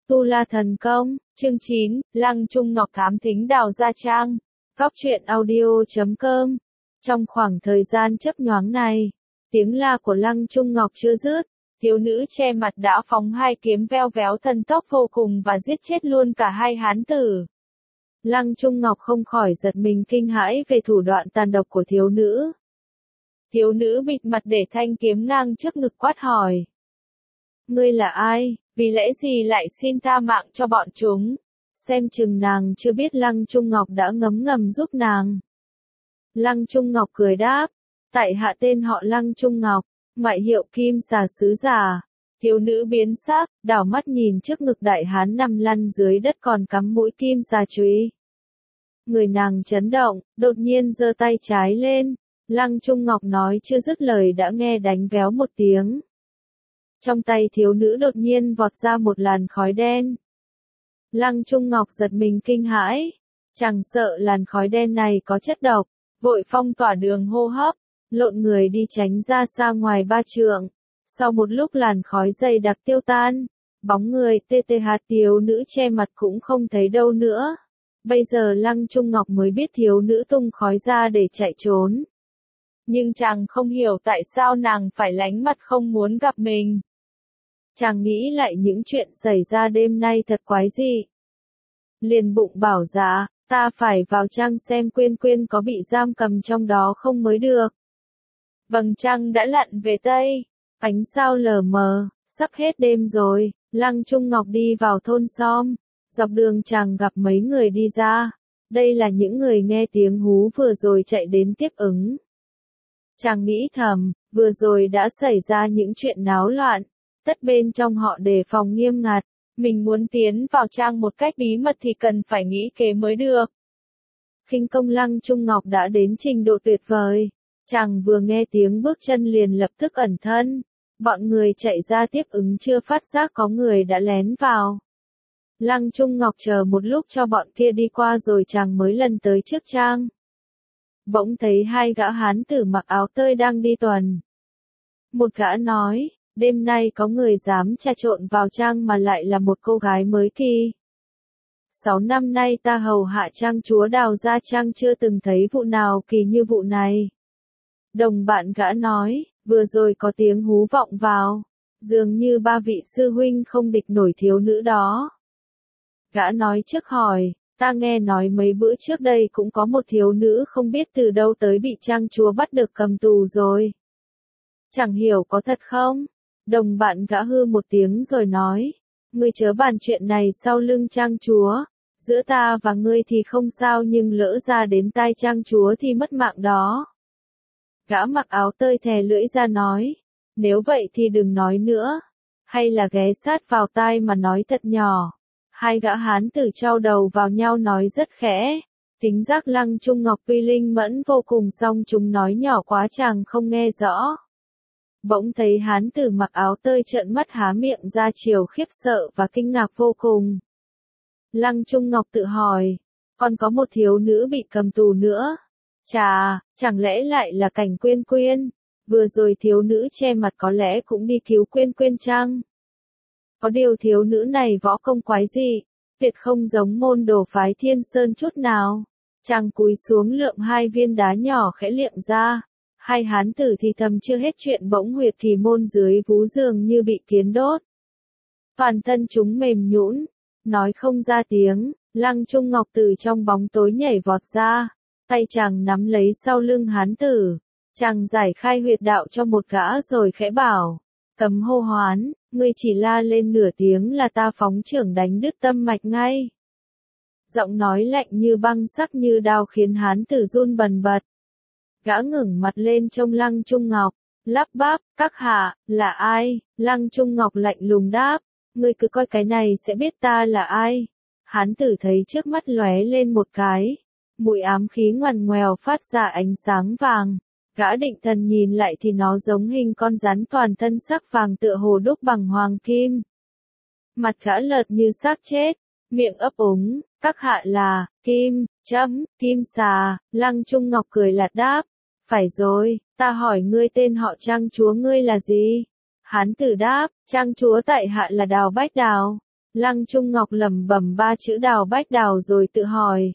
Tu La Thần Công, chương 9, Lăng Trung Ngọc thám thính Đào Gia Trang. Góc truyện audio.com. Trong khoảng thời gian chớp nhoáng này, tiếng la của Lăng Trung Ngọc chưa dứt, thiếu nữ che mặt đã phóng hai kiếm veo véo thần tốc vô cùng và giết chết luôn cả hai hán tử. Lăng Trung Ngọc không khỏi giật mình kinh hãi về thủ đoạn tàn độc của thiếu nữ. Thiếu nữ bịt mặt để thanh kiếm ngang trước ngực quát hỏi. Ngươi là ai, vì lẽ gì lại xin tha mạng cho bọn chúng? Xem chừng nàng chưa biết Lăng Trung Ngọc đã ngấm ngầm giúp nàng. Lăng Trung Ngọc cười đáp, tại hạ tên họ Lăng Trung Ngọc, ngoại hiệu Kim Xà Sứ Giả. Thiếu nữ biến sắc, đảo mắt nhìn trước ngực đại hán nằm lăn dưới đất còn cắm mũi kim xà chùy. Người nàng chấn động, đột nhiên giơ tay trái lên. Lăng Trung Ngọc nói chưa dứt lời đã nghe đánh véo một tiếng. Trong tay thiếu nữ đột nhiên vọt ra một làn khói đen. Lăng Trung Ngọc giật mình kinh hãi, chẳng sợ làn khói đen này có chất độc, vội phong tỏa đường hô hấp, lộn người đi tránh ra xa ngoài 3 trượng. Sau một lúc làn khói dày đặc tiêu tan, bóng người TTH thiếu nữ che mặt cũng không thấy đâu nữa. Bây giờ Lăng Trung Ngọc mới biết thiếu nữ tung khói ra để chạy trốn. Nhưng chàng không hiểu tại sao nàng phải lánh mặt không muốn gặp mình. Chàng nghĩ lại những chuyện xảy ra đêm nay thật quái dị. Liền bụng bảo dạ, ta phải vào trang xem Quyên Quyên có bị giam cầm trong đó không mới được. Vầng trăng đã lặn về Tây, ánh sao lờ mờ, sắp hết đêm rồi. Lăng Trung Ngọc đi vào thôn Som, dọc đường chàng gặp mấy người đi ra. Đây là những người nghe tiếng hú vừa rồi chạy đến tiếp ứng. Chàng nghĩ thầm, vừa rồi đã xảy ra những chuyện náo loạn. Tất bên trong họ đề phòng nghiêm ngặt, mình muốn tiến vào trang một cách bí mật thì cần phải nghĩ kế mới được. Khinh công Lăng Trung Ngọc đã đến trình độ tuyệt vời, chàng vừa nghe tiếng bước chân liền lập tức ẩn thân, bọn người chạy ra tiếp ứng chưa phát giác có người đã lén vào. Lăng Trung Ngọc chờ một lúc cho bọn kia đi qua rồi chàng mới lần tới trước trang. Bỗng thấy hai gã hán tử mặc áo tơi đang đi tuần. Một gã nói, đêm nay có người dám trà trộn vào trang mà lại là một cô gái mới kỳ. 6 năm nay ta hầu hạ trang chúa Đào Gia Trang chưa từng thấy vụ nào kỳ như vụ này. Đồng bạn gã nói, vừa rồi có tiếng hú vọng vào, dường như 3 vị sư huynh không địch nổi thiếu nữ đó. Gã nói trước hỏi, ta nghe nói mấy bữa trước đây cũng có một thiếu nữ không biết từ đâu tới bị trang chúa bắt được cầm tù rồi. Chẳng hiểu có thật không? Đồng bạn gã hư một tiếng rồi nói, ngươi chớ bàn chuyện này sau lưng trang chúa, giữa ta và ngươi thì không sao nhưng lỡ ra đến tai trang chúa thì mất mạng đó. Gã mặc áo tơi thè lưỡi ra nói, nếu vậy thì đừng nói nữa, hay là ghé sát vào tai mà nói thật nhỏ. Hai gã hán tử trao đầu vào nhau nói rất khẽ, tính giác Lăng Trung Ngọc tuy linh mẫn vô cùng song chúng nói nhỏ quá chàng không nghe rõ. Bỗng thấy hán tử mặc áo tơi trợn mắt há miệng ra chiều khiếp sợ và kinh ngạc vô cùng. Lăng Trung Ngọc tự hỏi, còn có một thiếu nữ bị cầm tù nữa. Chà, chẳng lẽ lại là Cảnh Quyên Quyên? Vừa rồi thiếu nữ che mặt có lẽ cũng đi cứu Quyên Quyên chăng? Có điều thiếu nữ này võ công quái dị, tuyệt không giống môn đồ phái Thiên Sơn chút nào. Chàng cúi xuống lượm hai viên đá nhỏ khẽ liệng ra. Hai hán tử thì thầm chưa hết chuyện bỗng huyệt kỳ môn dưới vú giường như bị kiến đốt. Toàn thân chúng mềm nhũn, nói không ra tiếng. Lăng Trung Ngọc từ trong bóng tối nhảy vọt ra, tay chàng nắm lấy sau lưng hán tử. Chàng giải khai huyệt đạo cho một gã rồi khẽ bảo, cấm hô hoán, ngươi chỉ la lên nửa tiếng là ta phóng chưởng đánh đứt tâm mạch ngay. Giọng nói lạnh như băng sắc như đao khiến hán tử run bần bật. Gã ngẩng mặt lên trông Lăng Trung Ngọc, lắp bắp, các hạ, là ai? Lăng Trung Ngọc lạnh lùng đáp, ngươi cứ coi cái này sẽ biết ta là ai. Hán tử thấy trước mắt lóe lên một cái, mùi ám khí ngoằn ngoèo phát ra ánh sáng vàng. Gã định thần nhìn lại thì nó giống hình con rắn toàn thân sắc vàng tựa hồ đúc bằng hoàng kim. Mặt gã lợt như xác chết, miệng ấp úng, các hạ là, Kim Xà. Lăng Trung Ngọc cười lạt đáp, phải rồi, ta hỏi ngươi tên họ trang chúa ngươi là gì? Hán tử đáp, trang chúa tại hạ là Đào Bách Đào. Lăng Trung Ngọc lẩm bẩm ba chữ Đào Bách Đào rồi tự hỏi.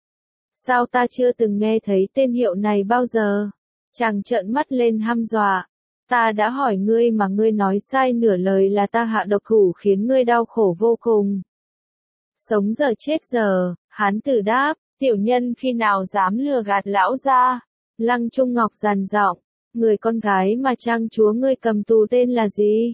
Sao ta chưa từng nghe thấy tên hiệu này bao giờ? Chàng trợn mắt lên hăm dọa. Ta đã hỏi ngươi mà ngươi nói sai nửa lời là ta hạ độc thủ khiến ngươi đau khổ vô cùng. Sống giờ chết giờ, hán tử đáp, tiểu nhân khi nào dám lừa gạt lão gia? Lăng Trung Ngọc dằn giọng, người con gái mà trang chúa ngươi cầm tù tên là gì?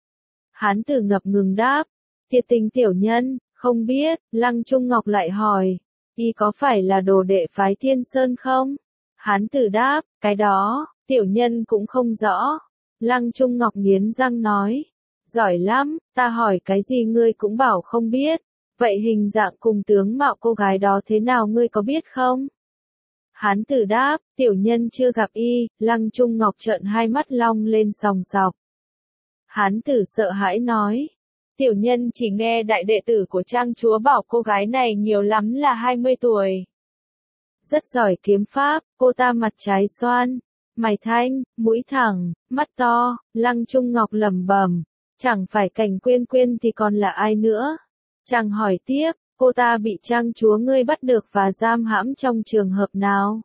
Hán tử ngập ngừng đáp, thiệt tình tiểu nhân, không biết. Lăng Trung Ngọc lại hỏi, y có phải là đồ đệ phái Thiên Sơn không? Hán tử đáp, cái đó, tiểu nhân cũng không rõ. Lăng Trung Ngọc nghiến răng nói, giỏi lắm, ta hỏi cái gì ngươi cũng bảo không biết. Vậy hình dạng cùng tướng mạo cô gái đó thế nào ngươi có biết không? Hán tử đáp, tiểu nhân chưa gặp y. Lăng Trung Ngọc trợn hai mắt long lên sòng sọc. Hán tử sợ hãi nói, tiểu nhân chỉ nghe đại đệ tử của trang chúa bảo cô gái này nhiều lắm là 20 tuổi. Rất giỏi kiếm pháp, cô ta mặt trái xoan, mày thanh, mũi thẳng, mắt to. Lăng Trung Ngọc lẩm bẩm, chẳng phải Cảnh Quyên Quyên thì còn là ai nữa? Chàng hỏi tiếp, cô ta bị trang chúa ngươi bắt được và giam hãm trong trường hợp nào?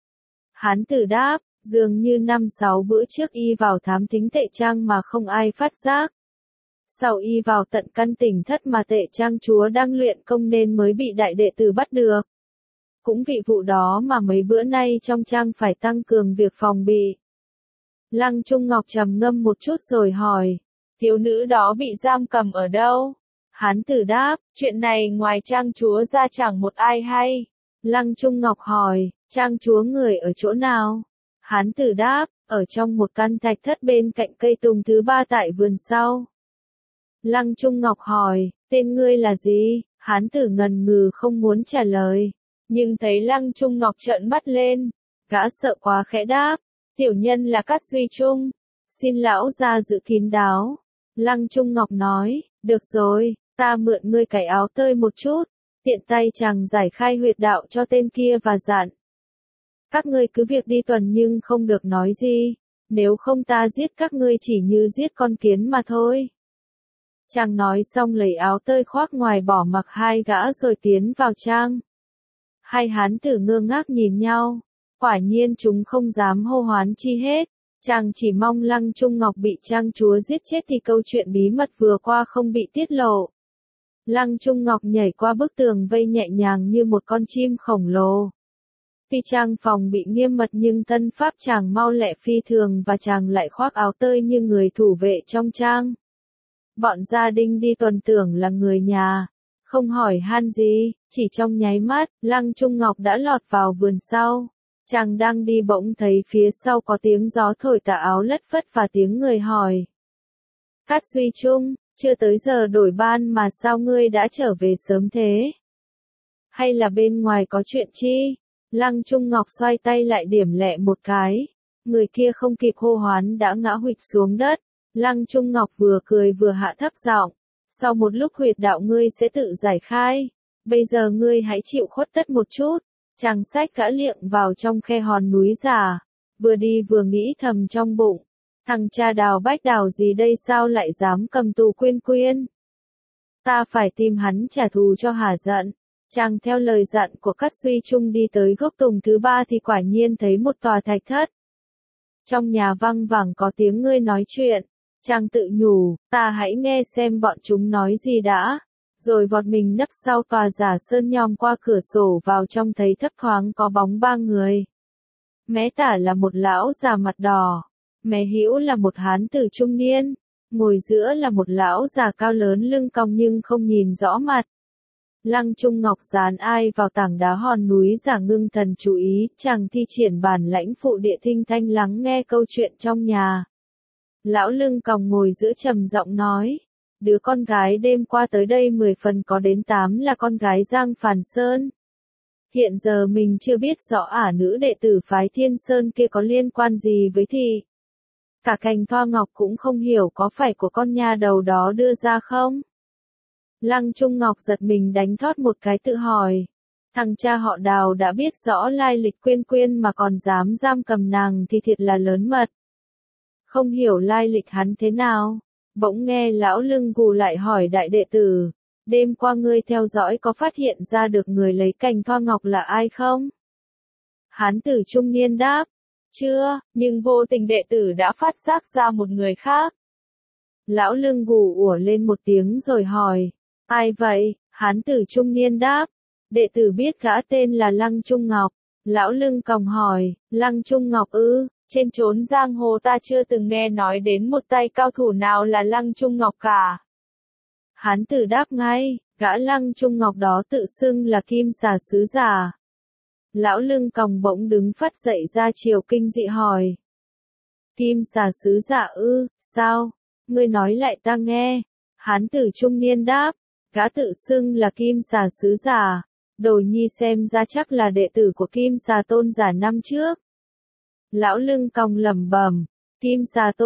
Hán tử đáp, dường như 5-6 bữa trước y vào thám thính Tệ Trang mà không ai phát giác. Sau y vào tận căn tỉnh thất mà Tệ Trang chúa đang luyện công nên mới bị đại đệ tử bắt được. Cũng vì vụ đó mà mấy bữa nay trong trang phải tăng cường việc phòng bị. Lăng Trung Ngọc trầm ngâm một chút rồi hỏi, thiếu nữ đó bị giam cầm ở đâu? Hán tử đáp, chuyện này ngoài trang chúa ra chẳng một ai hay. Lăng Trung Ngọc hỏi, trang chúa người ở chỗ nào? Hán tử đáp, ở trong một căn thạch thất bên cạnh cây tùng thứ 3 tại vườn sau. Lăng Trung Ngọc hỏi, tên ngươi là gì? Hán tử ngần ngừ không muốn trả lời. Nhưng thấy Lăng Trung Ngọc trợn mắt lên, gã sợ quá khẽ đáp, tiểu nhân là Cát Duy Trung, xin lão gia giữ kín đáo. Lăng Trung Ngọc nói, được rồi, ta mượn ngươi cởi áo tơi một chút. Tiện tay chàng giải khai huyệt đạo cho tên kia và dặn, các ngươi cứ việc đi tuần nhưng không được nói gì, nếu không ta giết các ngươi chỉ như giết con kiến mà thôi. Chàng nói xong lấy áo tơi khoác ngoài bỏ mặc hai gã rồi tiến vào trang. Hai hán tử ngơ ngác nhìn nhau, quả nhiên chúng không dám hô hoán chi hết. Chàng chỉ mong Lăng Trung Ngọc bị trang chúa giết chết thì câu chuyện bí mật vừa qua không bị tiết lộ. Lăng Trung Ngọc nhảy qua bức tường vây nhẹ nhàng như một con chim khổng lồ. Tuy trang phòng bị nghiêm mật nhưng thân pháp chàng mau lẹ phi thường và chàng lại khoác áo tơi như người thủ vệ trong trang. Bọn gia đình đi tuần tưởng là người nhà, không hỏi han gì, chỉ trong nháy mắt, Lăng Trung Ngọc đã lọt vào vườn sau. Chàng đang đi bỗng thấy phía sau có tiếng gió thổi tà áo lất phất và tiếng người hỏi. Cát Duy Trung, chưa tới giờ đổi ban mà sao ngươi đã trở về sớm thế? Hay là bên ngoài có chuyện chi? Lăng Trung Ngọc xoay tay lại điểm lẹ một cái. Người kia không kịp hô hoán đã ngã huỵch xuống đất. Lăng Trung Ngọc vừa cười vừa hạ thấp giọng. Sau một lúc huyệt đạo ngươi sẽ tự giải khai. Bây giờ ngươi hãy chịu khuất tất một chút. Chàng xách gã liệng vào trong khe hòn núi già. Vừa đi vừa nghĩ thầm trong bụng. Thằng cha Đào Bách Đào gì đây sao lại dám cầm tù Quyên Quyên? Ta phải tìm hắn trả thù cho hả giận. Chàng theo lời dặn của Cát Duy Trung đi tới gốc tùng thứ 3 thì quả nhiên thấy một tòa thạch thất. Trong nhà văng vẳng có tiếng người nói chuyện. Chàng tự nhủ, ta hãy nghe xem bọn chúng nói gì đã. Rồi vọt mình nấp sau tòa giả sơn nhòm qua cửa sổ vào trong thấy thấp thoáng có bóng 3 người. Mé tả là một lão già mặt đỏ. Mé hữu là một hán tử trung niên. Ngồi giữa là một lão già cao lớn lưng cong nhưng không nhìn rõ mặt. Lăng Trung Ngọc dán ai vào tảng đá hòn núi giả ngưng thần chú ý, chàng thi triển bản lãnh phụ địa thinh thanh lắng nghe câu chuyện trong nhà. Lão lưng còng ngồi giữa trầm giọng nói, đứa con gái đêm qua tới đây 10 phần có đến 8 là con gái Giang Phàn Sơn. Hiện giờ mình chưa biết rõ nữ đệ tử phái Thiên Sơn kia có liên quan gì với thị. Cả Cành Thoa Ngọc cũng không hiểu có phải của con nha đầu đó đưa ra không? Lăng Trung Ngọc giật mình đánh thót một cái tự hỏi. Thằng cha họ Đào đã biết rõ lai lịch Quyên Quyên mà còn dám giam cầm nàng thì thiệt là lớn mật. Không hiểu lai lịch hắn thế nào. Bỗng nghe lão lưng gù lại hỏi đại đệ tử, đêm qua ngươi theo dõi có phát hiện ra được người lấy cành thoa ngọc là ai không? Hán tử trung niên đáp, chưa, nhưng vô tình đệ tử đã phát giác ra một người khác. Lão lưng gù ủa lên một tiếng rồi hỏi, ai vậy? Hán tử trung niên đáp, đệ tử biết gã tên là Lăng Trung Ngọc. Lão lưng còng hỏi, Lăng Trung Ngọc ư? Trên chốn giang hồ ta chưa từng nghe nói đến một tay cao thủ nào là Lăng Trung Ngọc cả. Hán tử đáp ngay, gã Lăng Trung Ngọc đó tự xưng là Kim Xà sứ giả. Lão lưng còng bỗng đứng phắt dậy ra chiều kinh dị hỏi. Kim Xà sứ giả ư, sao? Ngươi nói lại ta nghe. Hán tử trung niên đáp, gã tự xưng là Kim Xà sứ giả. Đồ nhi xem ra chắc là đệ tử của Kim Xà tôn giả năm trước. Lão lưng còng lẩm bẩm, Kim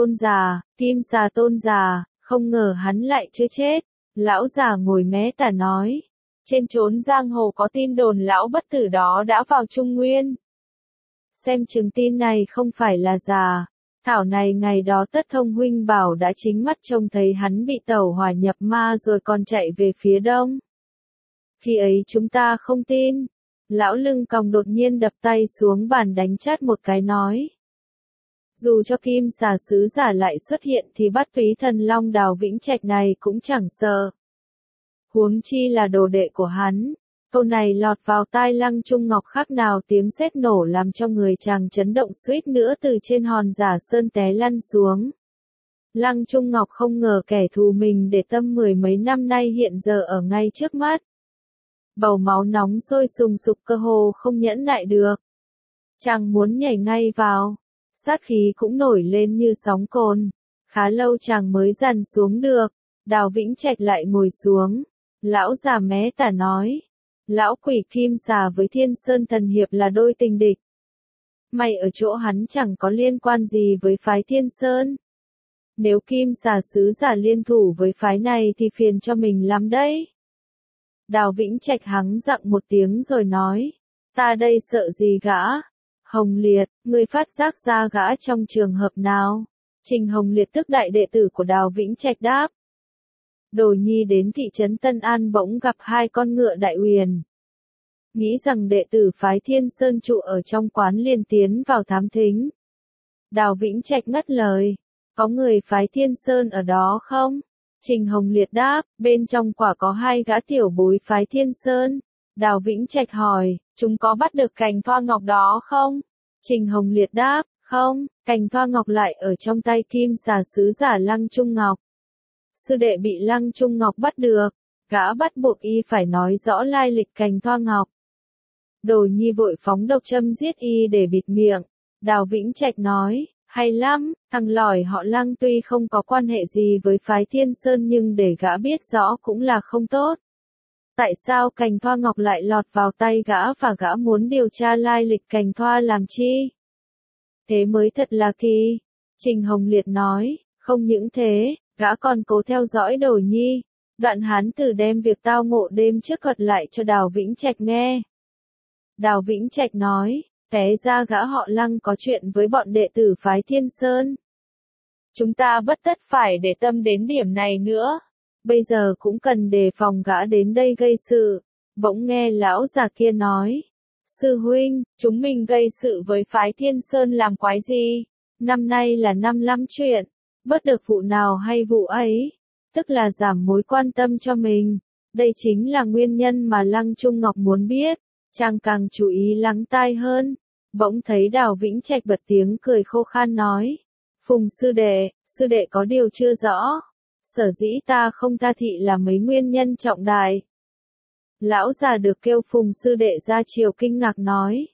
Xà tôn giả, không ngờ hắn lại chưa chết. Lão già ngồi mé tả nói, trên chốn giang hồ có tin đồn lão bất tử đó đã vào Trung Nguyên. Xem chừng tin này không phải là giả. Thảo này ngày đó Tất Thông huynh bảo đã chính mắt trông thấy hắn bị tẩu hỏa nhập ma rồi còn chạy về phía đông. Khi ấy chúng ta không tin. Lão lưng còng đột nhiên đập tay xuống bàn đánh chát một cái nói. Dù cho Kim Xà sứ giả lại xuất hiện thì bắt túy thần long Đào Vĩnh Trạch này cũng chẳng sợ. Huống chi là đồ đệ của hắn. Câu này lọt vào tai Lăng Trung Ngọc khác nào tiếng sét nổ làm cho người chàng chấn động suýt nữa từ trên hòn giả sơn té lăn xuống. Lăng Trung Ngọc không ngờ kẻ thù mình để tâm mười mấy năm nay hiện giờ ở ngay trước mắt. Bầu máu nóng sôi sùng sục cơ hồ không nhẫn nại được. Chàng muốn nhảy ngay vào. Sát khí cũng nổi lên như sóng cồn. Khá lâu chàng mới dằn xuống được. Đào Vĩnh Trạch lại ngồi xuống. Lão già mé tả nói. Lão quỷ Kim Xà với Thiên Sơn Thần Hiệp là đôi tình địch. May ở chỗ hắn chẳng có liên quan gì với phái Thiên Sơn. Nếu Kim Xà sứ giả liên thủ với phái này thì phiền cho mình lắm đấy. Đào Vĩnh Trạch hắng giọng một tiếng rồi nói. Ta đây sợ gì gã? Hồng Liệt, ngươi phát giác ra gã trong trường hợp nào? Trình Hồng Liệt tức đại đệ tử của Đào Vĩnh Trạch đáp. Đồ nhi đến thị trấn Tân An bỗng gặp hai con ngựa đại uyển. Nghĩ rằng đệ tử phái Thiên Sơn trụ ở trong quán liền tiến vào thám thính. Đào Vĩnh Trạch ngắt lời. Có người phái Thiên Sơn ở đó không? Trình Hồng Liệt đáp, bên trong quả có hai gã tiểu bối phái Thiên Sơn. Đào Vĩnh Trạch hỏi, chúng có bắt được cành thoa ngọc đó không? Trình Hồng Liệt đáp, không, cành thoa ngọc lại ở trong tay Kim Xà sứ giả Lăng Trung Ngọc. Sư đệ bị Lăng Trung Ngọc bắt được, gã bắt buộc y phải nói rõ lai lịch cành thoa ngọc. Đồ nhi vội phóng độc châm giết y để bịt miệng. Đào Vĩnh Trạch nói, hay lắm, thằng lỏi họ Lăng tuy không có quan hệ gì với phái Thiên Sơn nhưng để gã biết rõ cũng là không tốt. Tại sao cành thoa ngọc lại lọt vào tay gã và gã muốn điều tra lai lịch cành thoa làm chi? Thế mới thật là kỳ. Trình Hồng Liệt nói, không những thế, gã còn cố theo dõi đồ nhi. Đoạn hán tử đem việc tao ngộ đêm trước thuật lại cho Đào Vĩnh Trạch nghe. Đào Vĩnh Trạch nói, té ra gã họ Lăng có chuyện với bọn đệ tử phái Thiên Sơn. Chúng ta bất tất phải để tâm đến điểm này nữa. Bây giờ cũng cần đề phòng gã đến đây gây sự. Bỗng nghe lão già kia nói. Sư huynh, chúng mình gây sự với phái Thiên Sơn làm quái gì? Năm nay là năm lắm chuyện. Bớt được vụ nào hay vụ ấy. Tức là giảm mối quan tâm cho mình. Đây chính là nguyên nhân mà Lăng Trung Ngọc muốn biết. Chàng càng chú ý lắng tai hơn. Bỗng thấy Đào Vĩnh Trạch bật tiếng cười khô khan nói. Phùng sư đệ có điều chưa rõ. Sở dĩ ta không tha thị là mấy nguyên nhân trọng đại. Lão già được kêu Phùng sư đệ ra chiều kinh ngạc nói.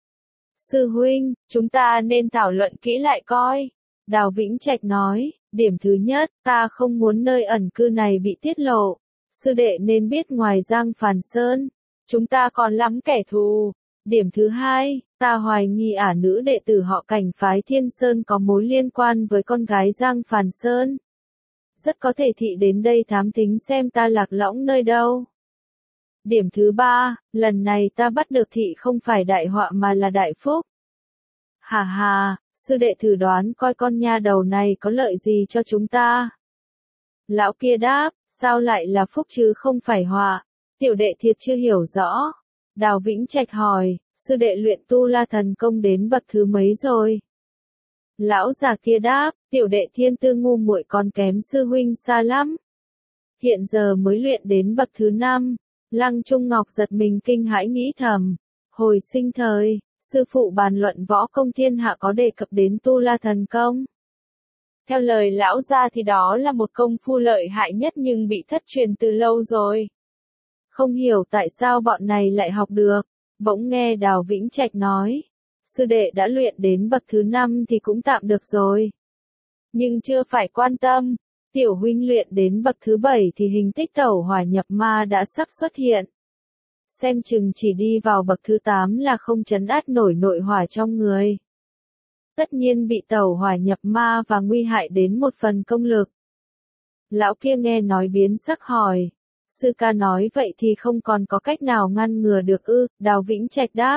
Sư huynh, chúng ta nên thảo luận kỹ lại coi. Đào Vĩnh Trạch nói, điểm thứ nhất, ta không muốn nơi ẩn cư này bị tiết lộ. Sư đệ nên biết ngoài Giang Phàn Sơn, chúng ta còn lắm kẻ thù. Điểm thứ hai, ta hoài nghi nữ đệ tử họ Cảnh phái Thiên Sơn có mối liên quan với con gái Giang Phàn Sơn. Rất có thể thị đến đây thám thính xem ta lạc lõng nơi đâu. Điểm thứ ba, lần này ta bắt được thị không phải đại họa mà là đại phúc. Hà hà, sư đệ thử đoán coi con nha đầu này có lợi gì cho chúng ta. Lão kia đáp, Sao lại là phúc chứ không phải họa? Tiểu đệ thiệt chưa hiểu rõ. Đào Vĩnh Trạch hỏi, sư đệ luyện tu la thần công đến bậc thứ mấy rồi? Lão già kia đáp, tiểu đệ thiên tư ngu muội còn kém sư huynh xa lắm. Hiện giờ mới luyện đến bậc thứ 5. Lăng Trung Ngọc giật mình kinh hãi nghĩ thầm. Hồi sinh thời, sư phụ bàn luận võ công thiên hạ có đề cập đến tu la thần công. Theo lời lão gia thì đó là một công phu lợi hại nhất nhưng bị thất truyền từ lâu rồi. Không hiểu tại sao bọn này lại học được. Bỗng nghe Đào Vĩnh Trạch nói. Sư đệ đã luyện đến bậc thứ 5 thì cũng tạm được rồi. Nhưng chưa phải quan tâm. Tiểu huynh luyện đến bậc thứ 7 thì hình tích tẩu hỏa nhập ma đã sắp xuất hiện. Xem chừng chỉ đi vào bậc thứ 8 là không trấn át nổi nội hỏa trong người. Tất nhiên bị tẩu hỏa nhập ma và nguy hại đến một phần công lực. Lão kia nghe nói biến sắc hỏi. Sư ca nói vậy thì không còn có cách nào ngăn ngừa được ư? Đào Vĩnh Trạch đáp.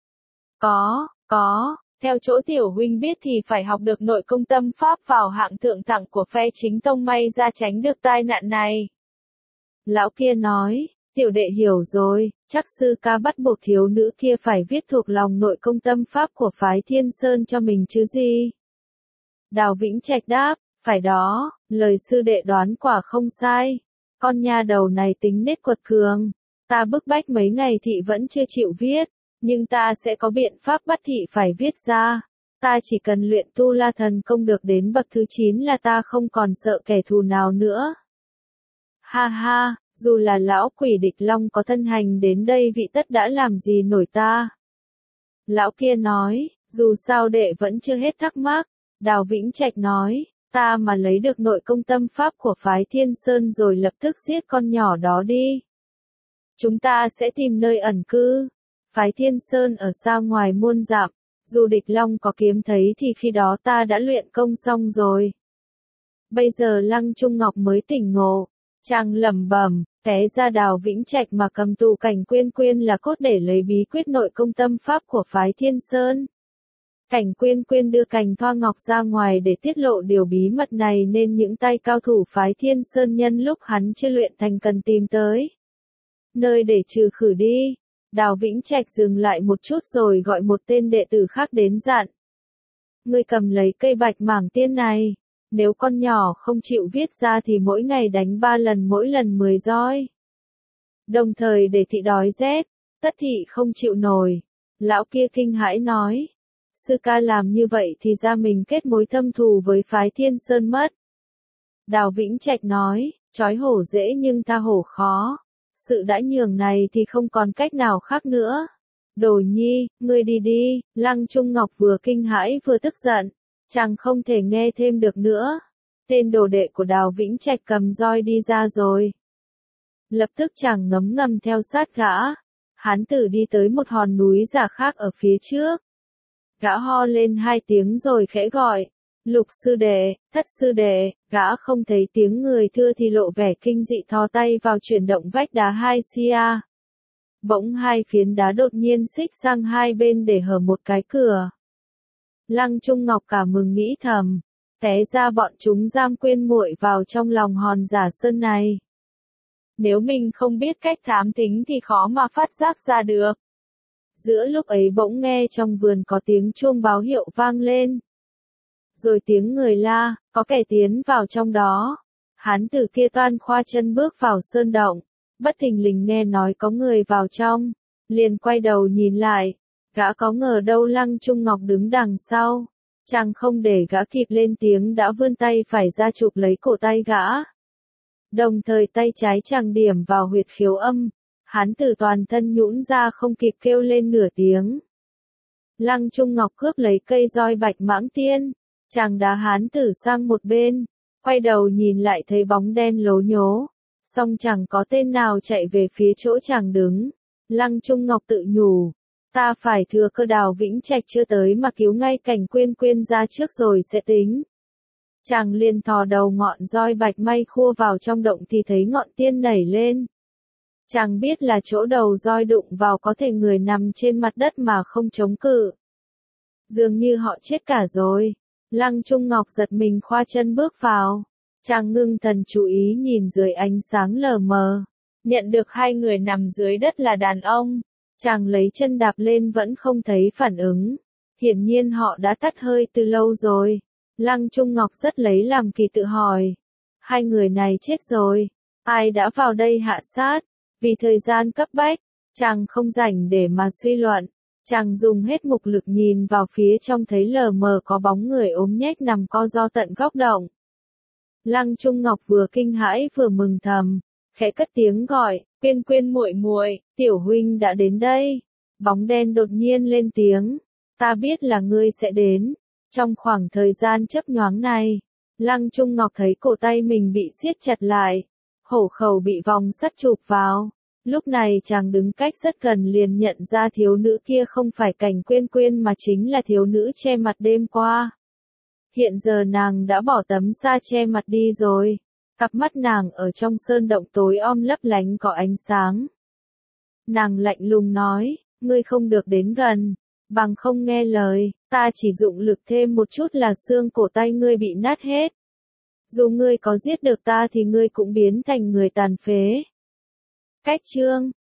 Có, theo chỗ tiểu huynh biết thì phải học được nội công tâm pháp vào hạng thượng thẳng của phe chính tông may ra tránh được tai nạn này. Lão kia nói, tiểu đệ hiểu rồi, chắc sư ca bắt buộc thiếu nữ kia phải viết thuộc lòng nội công tâm pháp của phái Thiên Sơn cho mình chứ gì. Đào Vĩnh Trạch đáp, phải đó, lời sư đệ đoán quả không sai. Con nha đầu này tính nết quật cường, ta bức bách mấy ngày thị vẫn chưa chịu viết, nhưng ta sẽ có biện pháp bắt thị phải viết ra. Ta chỉ cần luyện tu la thần công được đến bậc thứ 9 là ta không còn sợ kẻ thù nào nữa. Ha ha, dù là lão quỷ địch long có thân hành đến đây vị tất đã làm gì nổi ta. Lão kia nói, dù sao đệ vẫn chưa hết thắc mắc. Đào Vĩnh Trạch nói, ta mà lấy được nội công tâm pháp của phái Thiên Sơn rồi lập tức giết con nhỏ đó đi. Chúng ta sẽ tìm nơi ẩn cư. Phái Thiên Sơn ở xa ngoài muôn dặm, dù địch long có kiếm thấy thì khi đó ta đã luyện công xong rồi. Bây giờ Lăng Trung Ngọc mới tỉnh ngộ, chàng lẩm bẩm, té ra Đào Vĩnh Trạch mà cầm tù Cảnh Quyên Quyên là cốt để lấy bí quyết nội công tâm pháp của phái Thiên Sơn. Cảnh Quyên Quyên đưa Cảnh Thoa Ngọc ra ngoài để tiết lộ điều bí mật này nên những tay cao thủ phái Thiên Sơn nhân lúc hắn chưa luyện thành cần tìm tới nơi để trừ khử đi. Đào Vĩnh Trạch dừng lại một chút rồi gọi một tên đệ tử khác đến dặn. Ngươi cầm lấy cây bạch mảng tiên này, nếu con nhỏ không chịu viết ra thì mỗi ngày đánh 3 lần mỗi lần 10 roi. Đồng thời để thị đói rét, tất thị không chịu nổi. Lão kia kinh hãi nói. Sư ca làm như vậy thì ra mình kết mối thâm thù với phái Thiên Sơn mất. Đào Vĩnh Trạch nói, trói hổ dễ nhưng tha hổ khó. Sự đã nhường này thì không còn cách nào khác nữa. Đồ nhi, ngươi đi đi. Lăng Trung Ngọc vừa kinh hãi vừa tức giận. Chàng không thể nghe thêm được nữa. Tên đồ đệ của Đào Vĩnh Trạch cầm roi đi ra rồi. Lập tức chàng ngấm ngầm theo sát gã. Hán tử đi tới một hòn núi giả khác ở phía trước. Gã ho lên 2 tiếng rồi khẽ gọi. Lục sư đệ, Thất sư đệ. Gã không thấy tiếng người thưa thì lộ vẻ kinh dị thò tay vào chuyển động vách đá 2 xia. Bỗng 2 phiến đá đột nhiên xích sang hai bên để hở một cái cửa. Lăng Trung Ngọc cả mừng nghĩ thầm, té ra bọn chúng giam Quyên muội vào trong lòng hòn giả sơn này. Nếu mình không biết cách thám thính thì khó mà phát giác ra được. Giữa lúc ấy bỗng nghe trong vườn có tiếng chuông báo hiệu vang lên. Rồi tiếng người la, có kẻ tiến vào trong đó. Hán tử kia toan khoa chân bước vào sơn động, bất thình lình nghe nói có người vào trong, liền quay đầu nhìn lại. Gã có ngờ đâu Lăng Trung Ngọc đứng đằng sau. Chàng không để gã kịp lên tiếng đã vươn tay phải ra chụp lấy cổ tay gã. Đồng thời tay trái chàng điểm vào huyệt khiếu âm. Hán tử toàn thân nhũn ra không kịp kêu lên nửa tiếng. Lăng Trung Ngọc cướp lấy cây roi bạch mãng tiên. Chàng đá hán tử sang một bên. Quay đầu nhìn lại thấy bóng đen lố nhố. Song chẳng có tên nào chạy về phía chỗ chàng đứng. Lăng Trung Ngọc tự nhủ. Ta phải thừa cơ Đào Vĩnh Trạch chưa tới mà cứu ngay Cảnh Quyên Quyên ra trước rồi sẽ tính. Chàng liền thò đầu ngọn roi bạch may khua vào trong động thì thấy ngọn tiên nảy lên. Chàng biết là chỗ đầu roi đụng vào có thể người nằm trên mặt đất mà không chống cự. Dường như họ chết cả rồi. Lăng Trung Ngọc giật mình khoa chân bước vào. Chàng ngưng thần chú ý nhìn dưới ánh sáng lờ mờ. Nhận được hai người nằm dưới đất là đàn ông. Chàng lấy chân đạp lên vẫn không thấy phản ứng. Hiển nhiên họ đã tắt hơi từ lâu rồi. Lăng Trung Ngọc rất lấy làm kỳ tự hỏi. Hai người này chết rồi. Ai đã vào đây hạ sát? Vì thời gian cấp bách, chàng không rảnh để mà suy luận. Chàng dùng hết mục lực nhìn vào phía trong thấy lờ mờ có bóng người ốm nhách nằm co ro tận góc động. Lăng Trung Ngọc vừa kinh hãi vừa mừng thầm, khẽ cất tiếng gọi, Quyên Quyên muội muội, tiểu huynh đã đến đây. Bóng đen đột nhiên lên tiếng, ta biết là ngươi sẽ đến. Trong khoảng thời gian chớp nhoáng này, Lăng Trung Ngọc thấy cổ tay mình bị siết chặt lại, hổ khẩu bị vòng sắt chụp vào. Lúc này chàng đứng cách rất gần liền nhận ra thiếu nữ kia không phải Cảnh Quyên Quyên mà chính là thiếu nữ che mặt đêm qua. Hiện giờ nàng đã bỏ tấm sa che mặt đi rồi. Cặp mắt nàng ở trong sơn động tối om lấp lánh có ánh sáng. Nàng lạnh lùng nói, ngươi không được đến gần, bằng không nghe lời, ta chỉ dụng lực thêm một chút là xương cổ tay ngươi bị nát hết. Dù ngươi có giết được ta thì ngươi cũng biến thành người tàn phế. Cách chương